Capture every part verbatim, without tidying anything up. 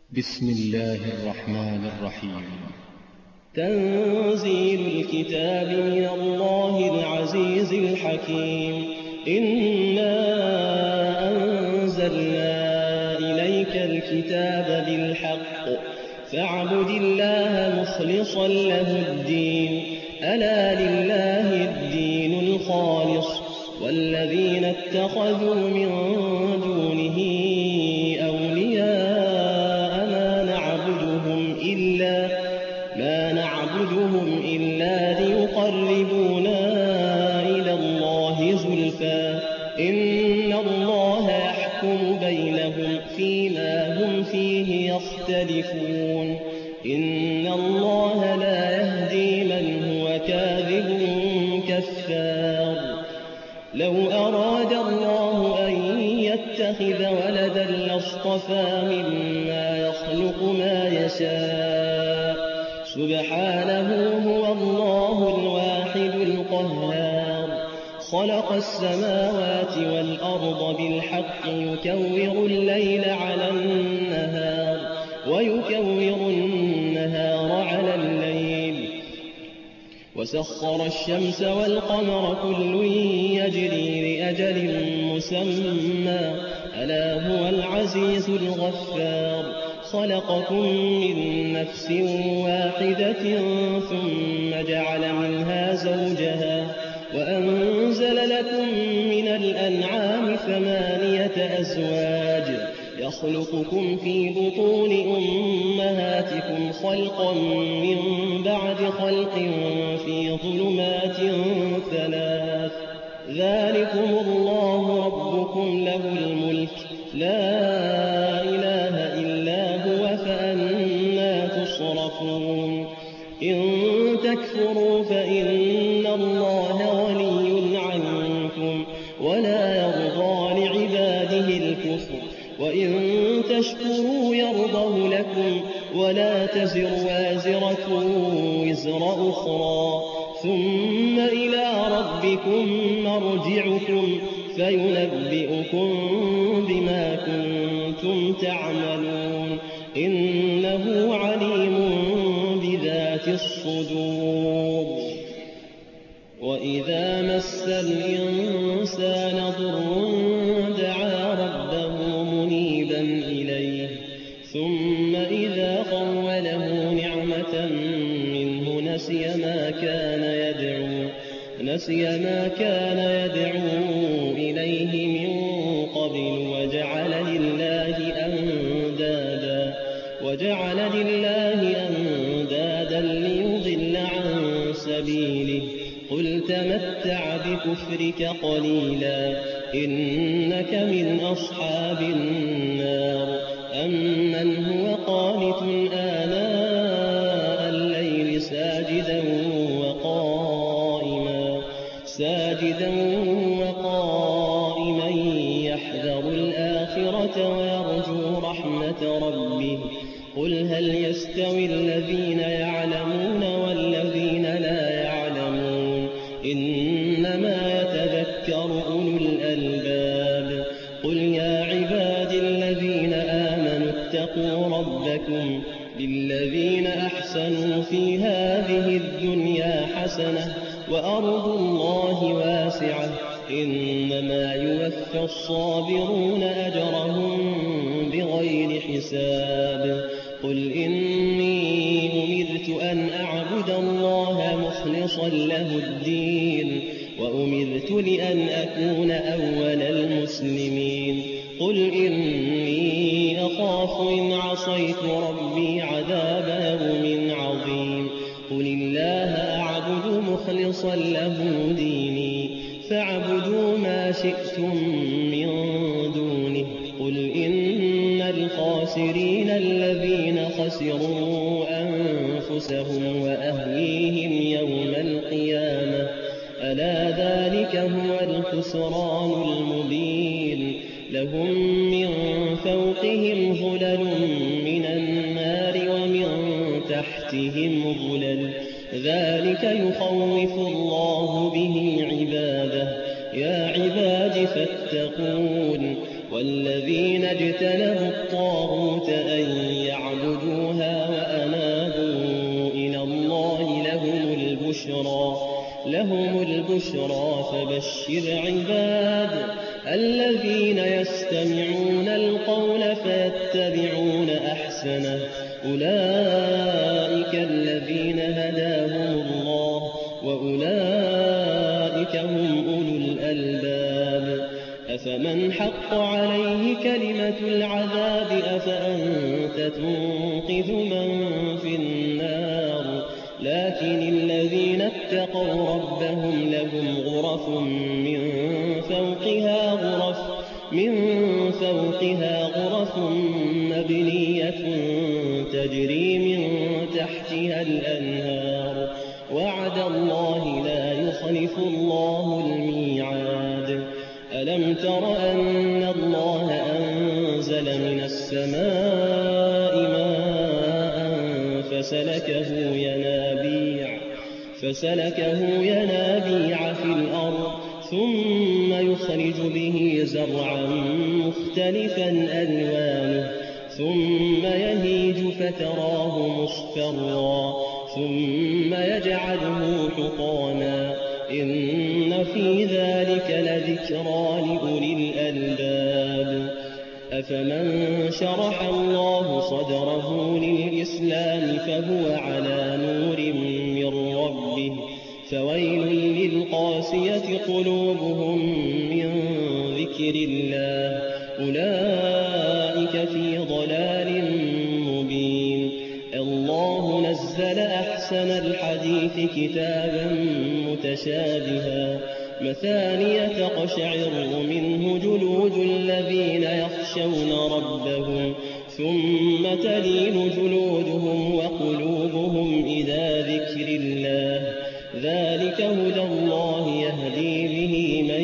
بسم الله الرحمن الرحيم. تنزيل الكتاب من الله العزيز الحكيم. إنا أنزلنا إليك الكتاب بالحق فاعبد الله مخلصا له الدين. ألا لله الدين الخالص والذين اتخذوا من دونه أولياء ما نعبدهم إلا ما نعبدهم إلا ليقربونا إلى الله زلفى إن الله يحكم بينهم فيما هم فيه يختلفون. إن الله لا يهدي من هو كاذب كفار. لو أراد الله أن يتخذ ولدا لاصطفى مما يخلق ما يشاء سبحانه هو الله الواحد القهار. خلق السماوات والأرض بالحق يكور الليل على النهار ويكور النهار على الليل وسخر الشمس والقمر كل يجري لأجل مسمى ألا هو العزيز الغفار. خلقكم من نفس واحدة ثم جعل منها زوجها وأنزل لكم من الأنعام ثمانية أزواج يخلقكم في بطون أمهاتكم خلقا من بعد خلق في ظلمات ثلاث. ذلكم الله ربكم له الملك لا إله إلا هو فأنى تصرفون. إن تكفروا فإن الله غني عنكم ولا يرضى لعباده الكفر وإن تشكروا يرضه لكم ولا تزر وازرة وزر أخرى ثم إلى ربكم مرجعكم فينبئكم بما كنتم تعملون. إنه عليم بذات الصدور. وإذا مس الإنسان ضر دعا ربه منيبا إليه ثم إذا خوله نعمة منه نسي ما كان يدعو نسي ما كان يدعو إليه من قبل وجعل لله أندادا وجعل لله أندادا ليضل عن سبيله. قل تمتع بكفرك قليلا إنك من أصحاب النار. أمن هو قانت آناء الليل ساجدا وقائما ساجدا وقائما يحذر الآخرة ويرجو رحمة ربه. قل هل يستوي الذين يعلمون والذين لا يعلمون إنما يتذكر أولو الألباب. قل يا عباد الذين آمنوا اتقوا ربكم للذين أحسنوا في هذه الدنيا حسنة وأرض الله واسعة إنما يوفى الصابرون أجرهم بغير حساب. قل إني أمرت أن أعبد الله مخلصا له الدين وأمرت لأن أكون أول المسلمين. قل إني أخاف إن عصيت ربي عذاب يوم عظيم. قل الله أعبد مخلصا له ديني فاعبدوا ما شئتم من دونه. قل إن الخاسرين الذين خسروا أنفسهم وأهليهم يوم القيامة ألا ذلك هو الخسران المبين. لهم من فوقهم ظلل من النار ومن تحتهم ظلل ذلك يخوف الله به عباده. يا عباد فاتقون. والذين اجتنبوا الطاغوت أن يعبدوا بالبشرى فبشر عباد الذين يستمعون القول فيتبعون أحسنه أولئك الذين هداهم الله وأولئك هم أولو الألباب أفمن حق عليه كلمة العذاب أفأنت تنقذ من في النار لكن الذين اتقوا ربهم لهم غرف من فوقها غرف من فوقها غرف مبنية تجري من تحتها الأنهار وعد الله لا يخلف الله الميعاد ألم تر أن الله أنزل من السماء ماء فسلكه ينابيع فسلكه ينابيع في الأرض ثم يخرج به زرعا مختلفا ألوانه ثم يهيج فتراه مصفرا ثم يجعله حطاما إن في ذلك لذكرى لأولي الألباب أفمن شرح الله صدره للإسلام فهو على نور من ربه فويل للقاسية قلوبهم من ذكر الله أولئك في ضلال مبين الله نزل أحسن الحديث كتابا متشابها مثانية تقشعر منه جلود الذين يخشون ربهم ثم تلين جلودهم وقلوبهم إلى ذكر الله ذلك هدى الله يهدي به من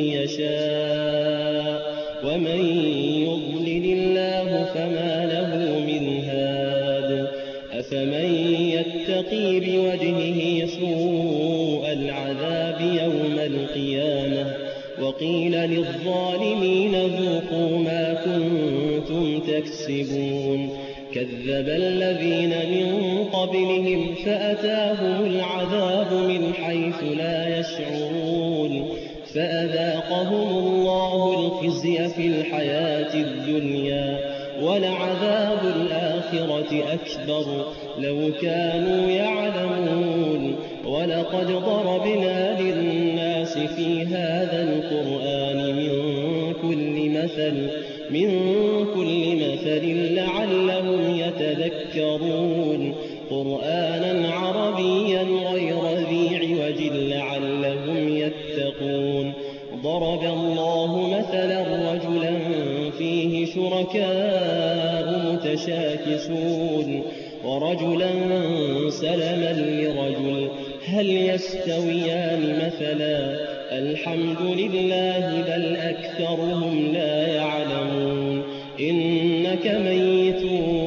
يشاء ومن يضلل الله فما له من هاد أفمن يتقي بوجهه سوء العذاب يوم القيامة وقيل للظالمين ذوقوا ما كنتم تكسبون كذب الذين من قبلهم فأتاهم العذاب من حيث لا يشعرون فأذاقهم الله الخزي في الحياة الدنيا ولعذاب الآخرة أكبر لو كانوا يعلمون ولقد ضربنا للناس في هذا القرآن من كل مثل من كل مثل لعلهم يتذكرون قرآنا عربيا غير ذي عوج لعلهم يتقون ضرب الله مثلا رجلا فيه شركاء متشاكسون ورجلا سلما لرجل هل يستويان مثلا الحمد لله بل أكثرهم لا يعلمون إنك ميت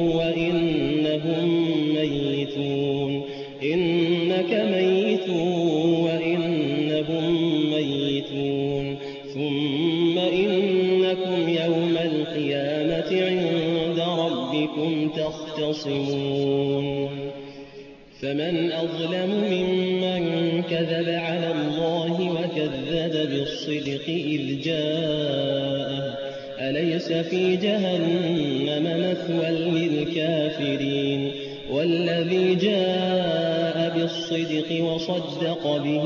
وإنهم ميتون إنك ميت وإنهم ميتون ثم إنكم يوم القيامة عند ربكم تختصمون فمن أظلم ممن كذب على الله وكذب بالصدق إذ جاءه أليس في جهنم مثوى للكافرين والذي جاء بالصدق وصدق به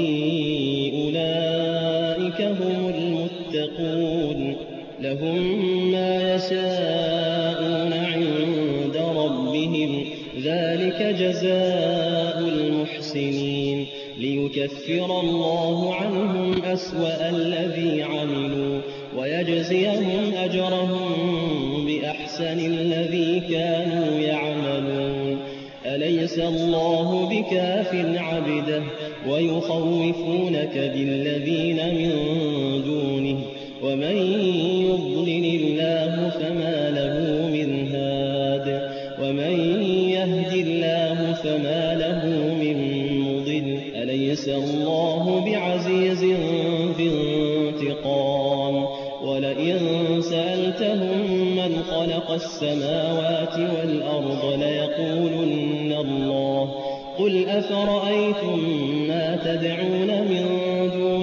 أولئك هم المتقون لهم ما يشاءون عند ربهم ذلك جزاء المحسنين ليكفر الله عنهم أسوأ الذي عملوا ويجزيهم أجرهم بأحسن الذي كانوا يعملون أليس الله بكاف عبده ويخوفونك بالذين من دونه ومن يضلل الله فما له من هاد ومن يهد الله فما له من مضل أليس الله بعزيز ذي انتقام ولئن سألتهم من خلق السماوات والأرض ليقولن الله قل أفرأيتم ما تدعون من دون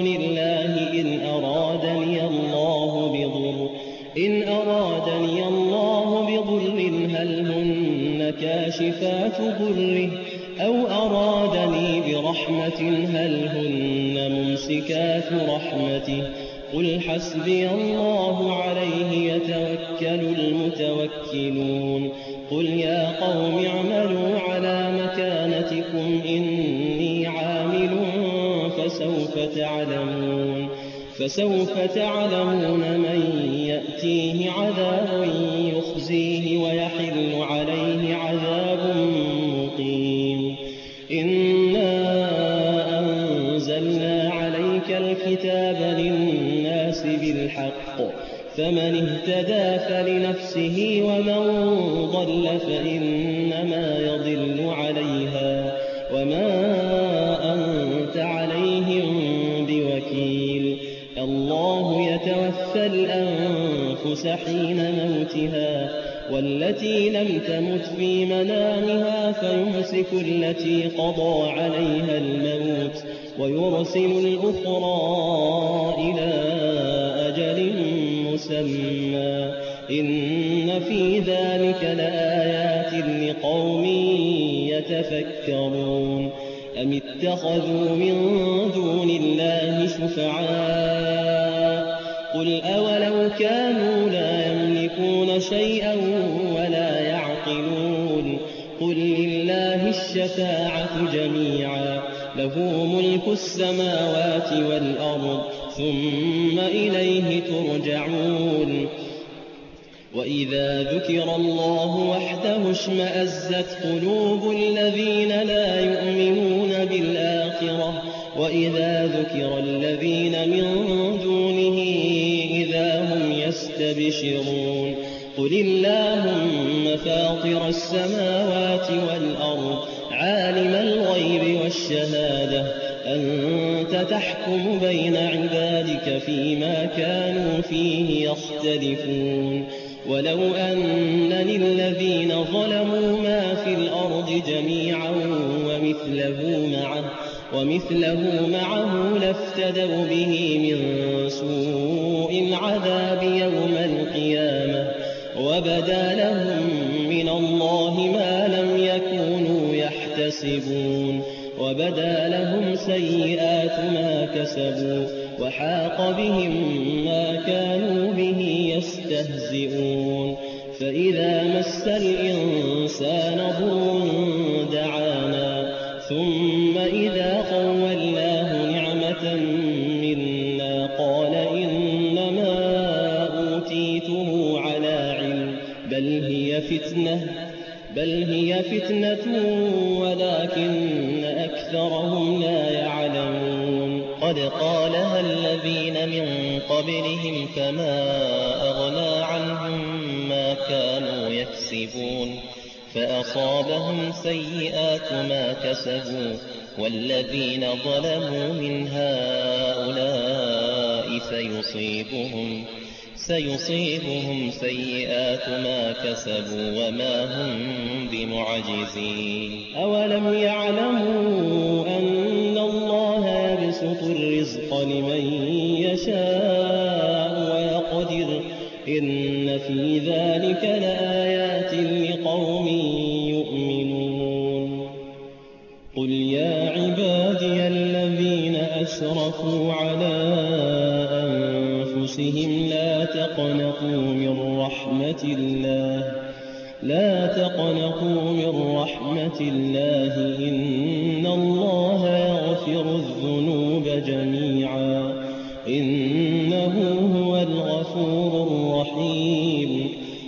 كاشفات ضره أو أرادني برحمة هل هن ممسكات رحمته قل حسبي الله عليه يتوكل المتوكلون قل يا قوم اعملوا على مكانتكم إني عامل فسوف تعلمون فسوف تعلمون من يأتيه عذاب يخزيه ويحل عليه عذاب مقيم إنا أنزلنا عليك الكتاب للناس بالحق فمن اهتدى فلنفسه ومن ضل فإنما يضل عليها وما أنت عليهم بوكيل الله يتوفى الأنفس حين موتها والتي لم تمت في منامها فيمسك التي قضى عليها الموت ويرسل الأخرى إلى أجل مسمى إن في ذلك لآيات لقوم يتفكرون أم اتخذوا من دون الله شفعاء قل أولو كانوا لا يملكون شيئا ولا يعقلون قل لله الشفاعة جميعا له ملك السماوات والأرض ثم إليه ترجعون وإذا ذكر الله وحده اشمأزت قلوب الذين لا يؤمنون بالآخرة وإذا ذكر الذين من دونه إذا هم يستبشرون قل اللهم فاطر السماوات والأرض عالم الغيب والشهادة أنت تحكم بين عبادك فيما كانوا فيه يختلفون ولو أن للذين ظلموا ما في الأرض جميعا ومثله معه ومثله معه لافتدوا به من سوء العذاب يوم القيامة وبدا لهم من الله ما لم يكونوا يحتسبون وبدا لهم سيئات ما كسبوا وحاق بهم ما كانوا به يستهزئون فإذا مس الإنسان ضر دعانا ثم إذا خولناه نعمة منا قال إنما أوتيته على علم بل هي فتنة بل هي فتنة ولكن أكثرهم لا يعلمون قد قالها الذين من قبلهم فما أغنى عنهم ما كانوا يكسبون فأصابهم سيئات ما كسبوا والذين ظلموا من هؤلاء سيصيبهم سيصيبهم سيئات ما كسبوا وما هم بمعجزين أولم يعلموا أن الله يبسط الرزق لمن يشاء ويقدر إن في ذلك لآيات لقوم يؤمنون قل يا عبادي الذين أسرفوا على أنفسهم لا تقنطوا من رحمة الله لا تقنطوا من رحمة الله إن الله يغفر الذنوب جميعا إنه هو الغفور الرحيم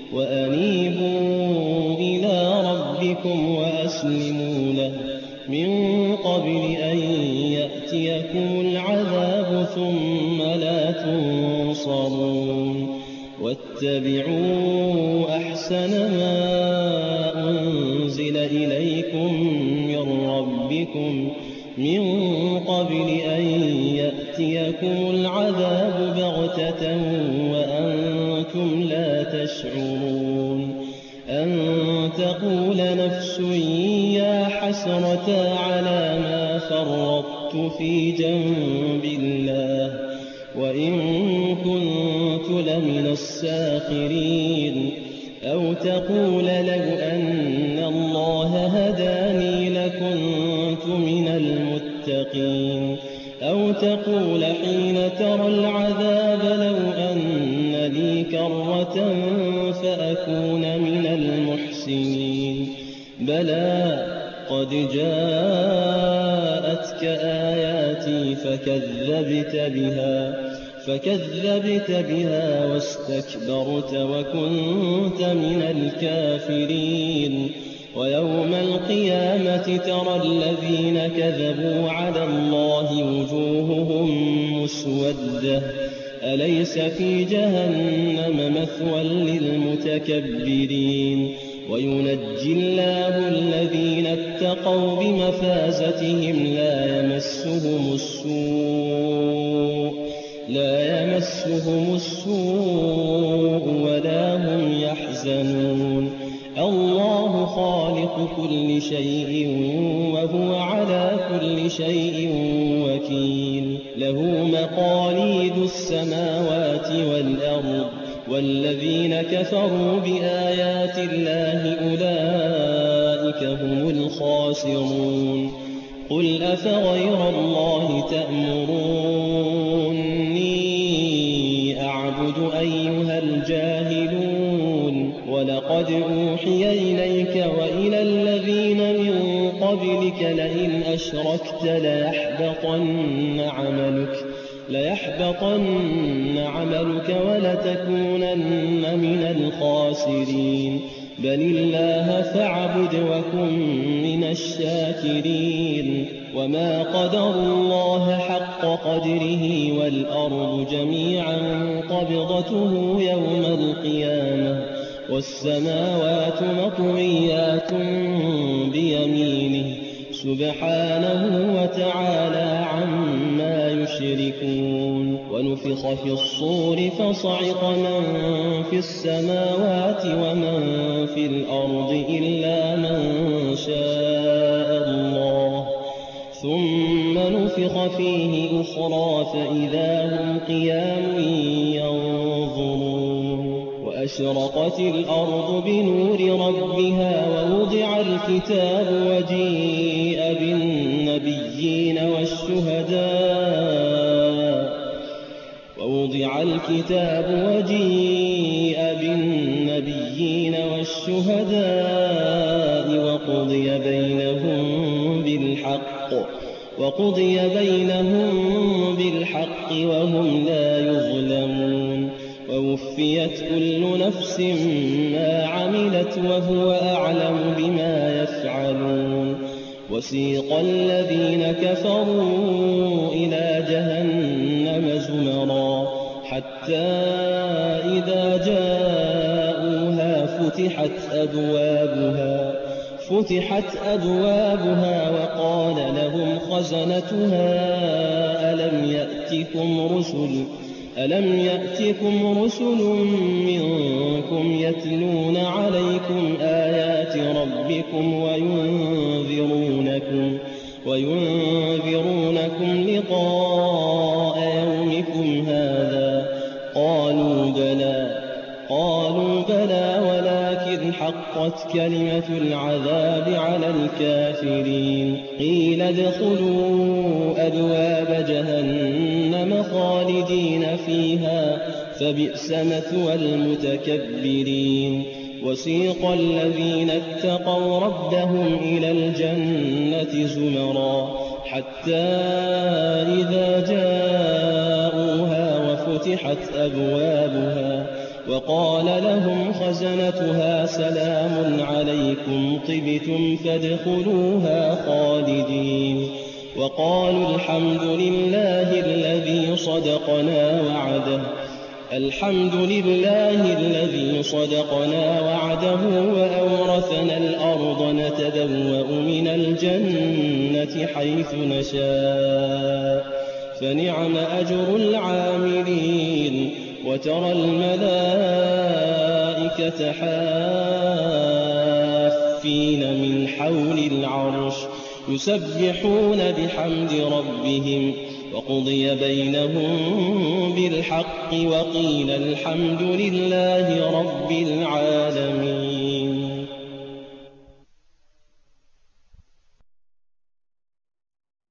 وأنيبوا إلى ربكم وأسلموا له من قبل أن يأتيكم العذاب ثم لا تنصرون واتبعوا أحسن ما أنزل إليكم من ربكم من قبل أن يأتيكم العذاب بغتة وأنتم لا تشعرون أن تقول نفس يا حسرة على ما فرطت في جنب الله وإن كنت لمن الساخرين أو تقول لو أن الله هداني لكنت من المتقين. أو تقول حين ترى العذاب لو أن لي كرة فأكون من المحسنين. بلى قد جاءتك آياتي فكذبت بها فكذبت بها واستكبرت وكنت من الكافرين. ويوم القيامة ترى الذين كذبوا على الله وجوههم مسودة أليس في جهنم مثوى للمتكبرين. وينجي الله الذين اتقوا بمفازتهم لا يمسهم السوء لا يمسهم السوء ولا هم يحزنون. الله خالق كل شيء وهو على كل شيء وكيل. له مقاليد السماوات والأرض والذين كفروا بآيات الله أولئك هم الخاسرون. قل أفغير الله تأمروني أعبد أيها الجاهلون. ولقد أوحي إليك وإلى الذين من قبلك لئن أشركت ليحبطن عملك ليحبطن عملك ولتكونن من الخاسرين. بل الله فاعبد وكن من الشاكرين. وما قدروا الله حق قدره والأرض جميعا قبضته يوم القيامة والسماوات مطويات بيمينه سبحانه وتعالى عما يشركون. ونفخ في الصور فصعق من في السماوات ومن في الأرض إلا من شاء الله ثم نفخ فيه أخرى فإذا هم قيام ينظرون. وأشرقت الأرض بنور ربها ووضع الكتاب وجيء بالنبيين والشهداء ووضع الكتاب وجيء بالنبيين والشهداء وقضي بينهم بالحق وقضي بينهم بالحق وهم لا يظلمون. ووفيت كل نفس ما عملت وهو أعلم بما يفعلون. وسيق الذين كفروا إلى جهنم زمرا حتى إذا جاءوها فتحت أبوابها فتحت أبوابها وقال لهم خزنتها ألم يأتكم رسل ألم يأتكم رسل منكم يتلون عليكم آيات ربكم وينذرونكم وينذرونكم لقاء يومكم هذا قالوا بلى قالوا بلى ولكن حقت كلمة العذاب على الكافرين. قيل ادخلوا أبواب جهنم خالدين فيها فبئس مثوى المتكبرين. وسيق الذين اتقوا ربهم إلى الجنة زمرا حتى إذا جاءوها وفتحت أبوابها وقال لهم خزنتها سلام عليكم طبتم فادخلوها خالدين. وقالوا الحمد لله الذي صدقنا وعده الحمد لله الذي صدقنا وعده وأورثنا الأرض نتبوأ من الجنة حيث نشاء فنعم أجر العاملين. وترى الملائكة حافين من حول العرش يسبحون بحمد ربهم وقضي بينهم بالحق وقيل الحمد لله رب العالمين.